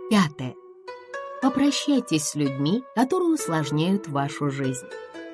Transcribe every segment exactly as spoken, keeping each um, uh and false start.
Пятое. Попрощайтесь с людьми, которые усложняют вашу жизнь.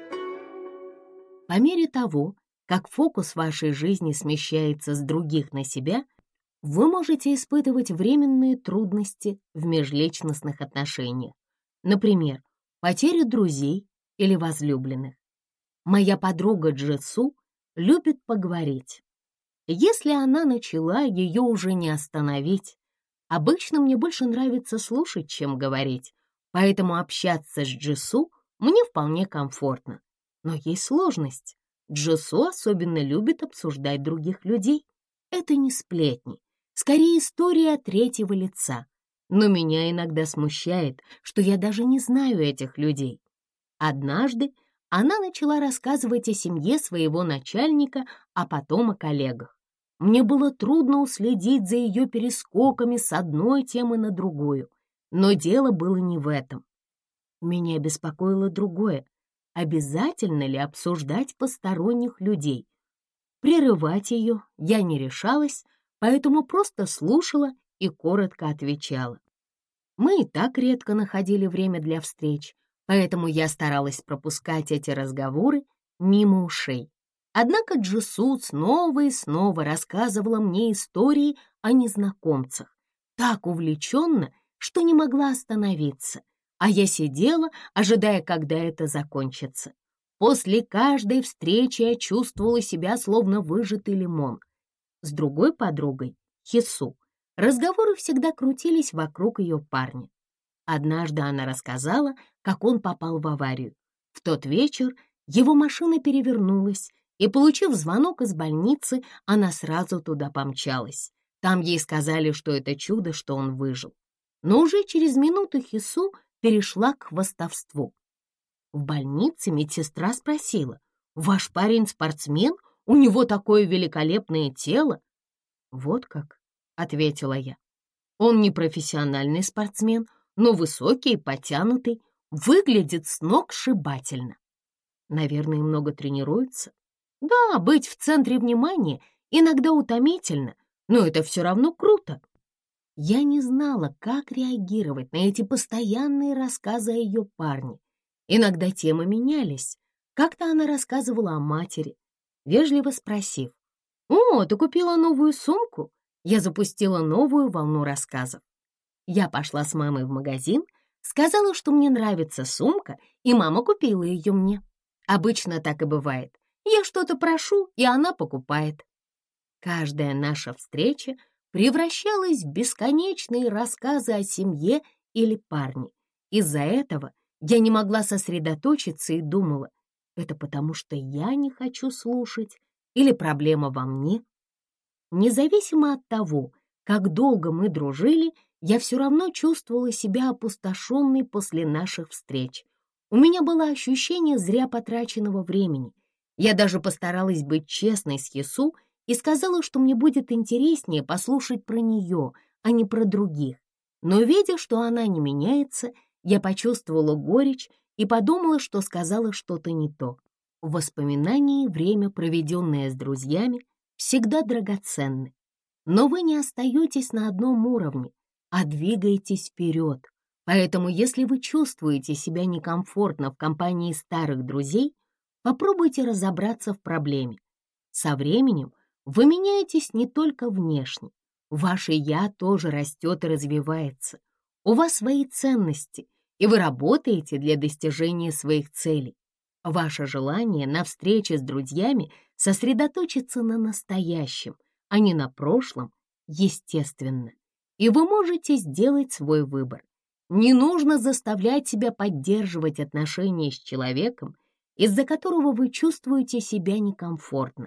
По мере того, как фокус вашей жизни смещается с других на себя, вы можете испытывать временные трудности в межличностных отношениях. Например, потерю друзей или возлюбленных. Моя подруга Джису любит поговорить. Если она начала, ее уже не остановить. Обычно мне больше нравится слушать, чем говорить, поэтому общаться с Джису мне вполне комфортно. Но есть сложность. Джису особенно любит обсуждать других людей. Это не сплетни, скорее история от третьего лица. Но меня иногда смущает, что я даже не знаю этих людей. Однажды она начала рассказывать о семье своего начальника, а потом о коллегах. Мне было трудно уследить за ее перескоками с одной темы на другую, но дело было не в этом. Меня беспокоило другое. Обязательно ли обсуждать посторонних людей? Прерывать ее я не решалась, поэтому просто слушала и коротко отвечала. Мы и так редко находили время для встреч, поэтому я старалась пропускать эти разговоры мимо ушей. Однако Джису снова и снова рассказывала мне истории о незнакомцах, так увлеченно, что не могла остановиться, а я сидела, ожидая, когда это закончится. После каждой встречи я чувствовала себя словно выжатый лимон. С другой подругой, Хису, разговоры всегда крутились вокруг ее парня. Однажды она рассказала, как он попал в аварию. В тот вечер его машина перевернулась, и, получив звонок из больницы, она сразу туда помчалась. Там ей сказали, что это чудо, что он выжил. Но уже через минуту Хису перешла к хвастовству. В больнице медсестра спросила: «Ваш парень спортсмен? У него такое великолепное тело?» «Вот как», — ответила я. «Он не профессиональный спортсмен, но высокий и подтянутый, выглядит сногсшибательно. Наверное, много тренируется. Да, быть в центре внимания иногда утомительно, но это все равно круто». Я не знала, как реагировать на эти постоянные рассказы о ее парне. Иногда темы менялись. Как-то она рассказывала о матери, вежливо спросив: «О, ты купила новую сумку?» Я запустила новую волну рассказов. Я пошла с мамой в магазин, сказала, что мне нравится сумка, и мама купила ее мне. Обычно так и бывает. Я что-то прошу, и она покупает. Каждая наша встреча превращалась в бесконечные рассказы о семье или парне. Из-за этого я не могла сосредоточиться и думала: это потому что я не хочу слушать или проблема во мне? Независимо от того, как долго мы дружили, я все равно чувствовала себя опустошенной после наших встреч. У меня было ощущение зря потраченного времени. Я даже постаралась быть честной с Хису и сказала, что мне будет интереснее послушать про нее, а не про других. Но, видя, что она не меняется, я почувствовала горечь и подумала, что сказала что-то не то. В воспоминании время, проведенное с друзьями, всегда драгоценны. Но вы не остаетесь на одном уровне, а двигаетесь вперед. Поэтому, если вы чувствуете себя некомфортно в компании старых друзей, попробуйте разобраться в проблеме. Со временем вы меняетесь не только внешне. Ваше «я» тоже растет и развивается. У вас свои ценности, и вы работаете для достижения своих целей. Ваше желание на встрече с друзьями сосредоточиться на настоящем, а не на прошлом, естественно. И вы можете сделать свой выбор. Не нужно заставлять себя поддерживать отношения с человеком, из-за которого вы чувствуете себя некомфортно.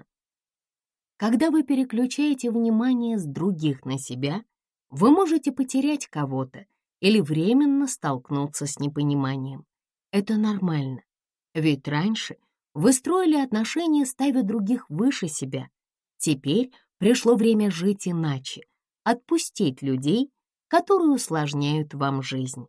Когда вы переключаете внимание с других на себя, вы можете потерять кого-то или временно столкнуться с непониманием. Это нормально, ведь раньше вы строили отношения, ставя других выше себя. Теперь пришло время жить иначе, отпустить людей, которые усложняют вам жизнь.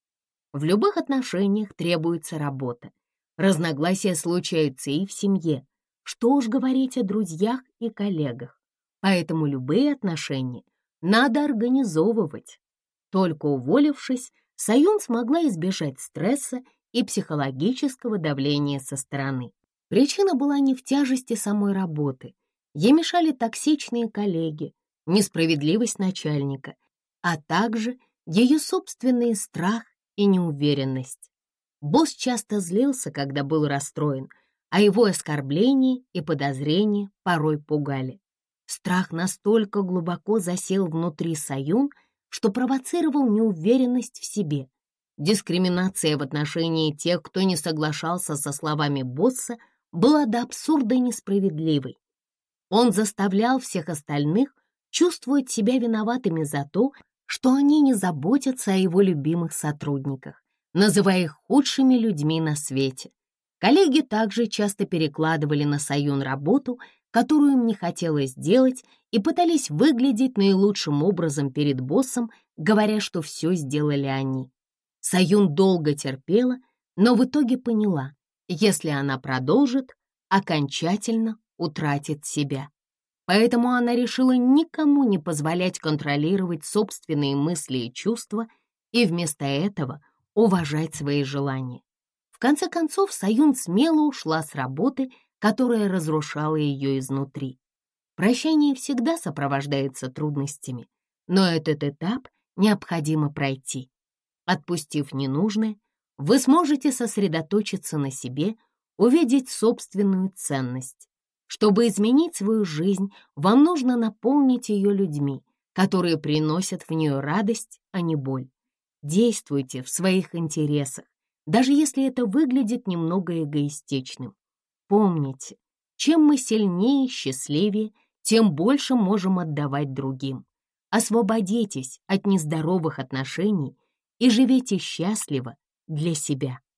В любых отношениях требуется работа. Разногласия случаются и в семье. Что уж говорить о друзьях и коллегах. Поэтому любые отношения надо организовывать. Только уволившись, Саюн смогла избежать стресса и психологического давления со стороны. Причина была не в тяжести самой работы. Ей мешали токсичные коллеги, несправедливость начальника, а также ее собственный страх и неуверенность. Босс часто злился, когда был расстроен, а его оскорбления и подозрения порой пугали. Страх настолько глубоко засел внутри Саюн, что провоцировал неуверенность в себе. Дискриминация в отношении тех, кто не соглашался со словами босса, была до абсурда несправедливой. Он заставлял всех остальных чувствовать себя виноватыми за то, что они не заботятся о его любимых сотрудниках, называя их худшими людьми на свете. Коллеги также часто перекладывали на Саюн работу, которую им не хотелось делать, и пытались выглядеть наилучшим образом перед боссом, говоря, что все сделали они. Саюн долго терпела, но в итоге поняла, если она продолжит, окончательно утратит себя. Поэтому она решила никому не позволять контролировать собственные мысли и чувства и вместо этого уважать свои желания. В конце концов, Саюн смело ушла с работы, которая разрушала ее изнутри. Прощание всегда сопровождается трудностями, но этот этап необходимо пройти. Отпустив ненужное, вы сможете сосредоточиться на себе, увидеть собственную ценность. Чтобы изменить свою жизнь, вам нужно наполнить ее людьми, которые приносят в нее радость, а не боль. Действуйте в своих интересах, даже если это выглядит немного эгоистичным. Помните, чем мы сильнее и счастливее, тем больше можем отдавать другим. Освободитесь от нездоровых отношений и живите счастливо для себя.